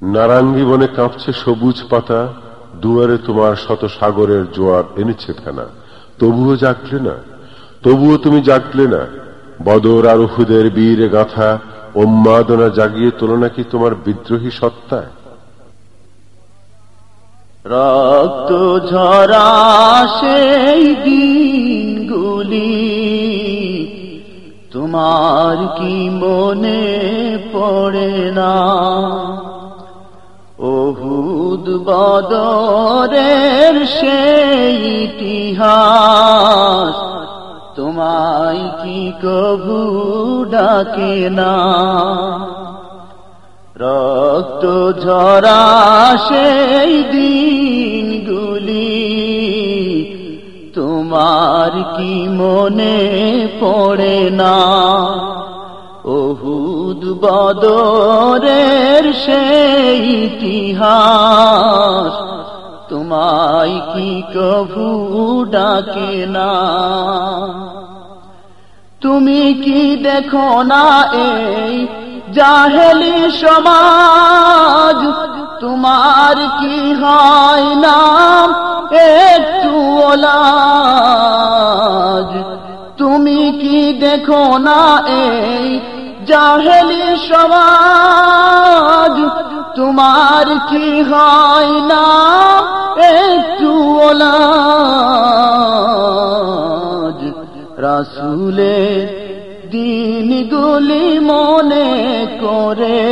নারাঙ্গী বনে কাঁপছে সবুজ পাতা, দুয়ারে তোমার শত সাগরের জোয়ার এনেছে ফেনা। তবুও জাগলে না, তবুও তুমি জাগলে না। বদর আর উহুদের বীর গাথা উন্মাদনা জাগিয়ে তোলো নাকি তোমার বিদ্রোহী সত্তায়। রক্ত ঝরা সেই দিনগুলি তোমার কি মনে পড়ে না? উহুদ বদরের সেই ইতিহাস তোমায় কি কভু ডাকে না? রক্ত ঝরা সেই দিনগুলি তোমার কি মনে পড়ে না? উহুদ বদরের সেই ইতিহাস তোমায় কি কভু ডাকে না? তুমি কি দেখো না এই জাহেলি সমাজ, তোমার কি হয় না একটু লাজ? তুমি কি দেখো না এই জাহেলি সমাজ, তোমার কি হয় না একটু লাজ? রাসূলের দিনগুলি মনে করে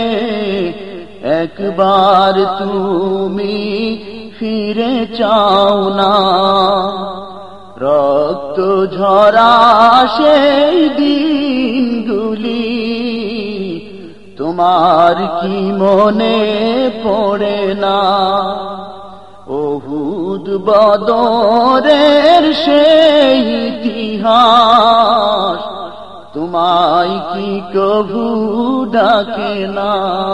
একবার তুমি ফিরে চাও না? রক্ত ঝরা সেই দিনগুলি তোমার কি মনে পড়ে না? উহুদ বদরের সেই ইতিহাস তোমায় কি কভু ডাকে না?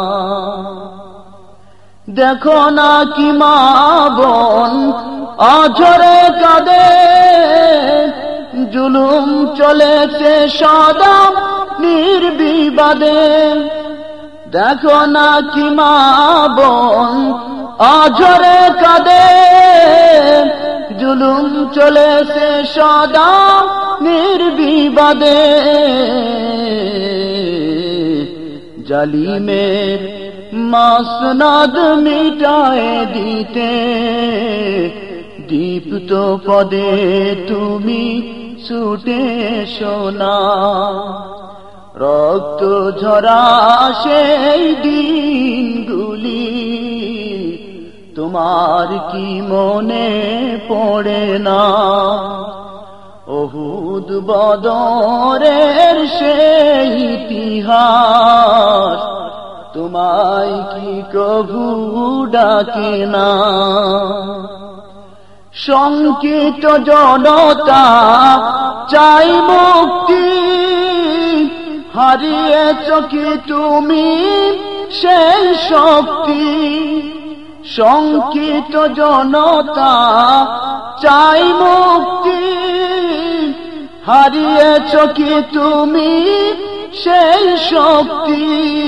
দেখো না কি মা বোন অঝরে কাঁদে, জুলুম চলেছে সদা নির্বিবাদে। দেখো না কি মা বোন অঝরে কাঁদে, জুলুম চলেছে সদা নির্বিবাদে। জালিমের মাসনদ মিটায় দিতে দীপ্ত পদে তুমি ছুটে শোনা। রক্ত ঝরা সেই দিনগুলি তোমার কি মনে পড়ে না? উহুদ বদরের সেই ইতিহাস তোমায় কি কভু ডাকে না? শঙ্কিত জনতা চাই মুক্তি, হারিয়েছ কি তুমি সেই শক্তি? শঙ্কিত জনতা চাই মুক্তি, হারিয়েছ কি তুমি সেই শক্তি?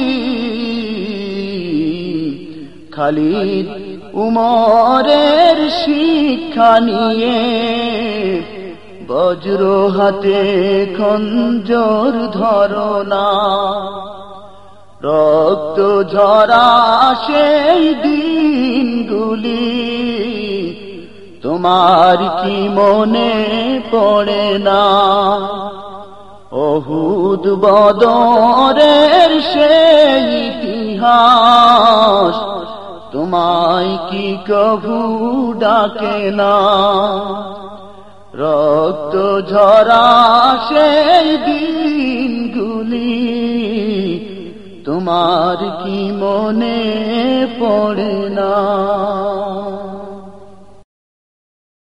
খালিদ উমরের শিক্ষা নিয়ে বজ্র হাতে খঞ্জর ধরো না। রক্ত ঝরা সেই দিনগুলি তোমার কি মনে পড়ে না? উহুদ বদরের সেই ইতিহাস তোমায় কি কভু ডাকে না? রক্ত ঝরা সেই দিনগুলি তোমার কি মনে পড়ে না?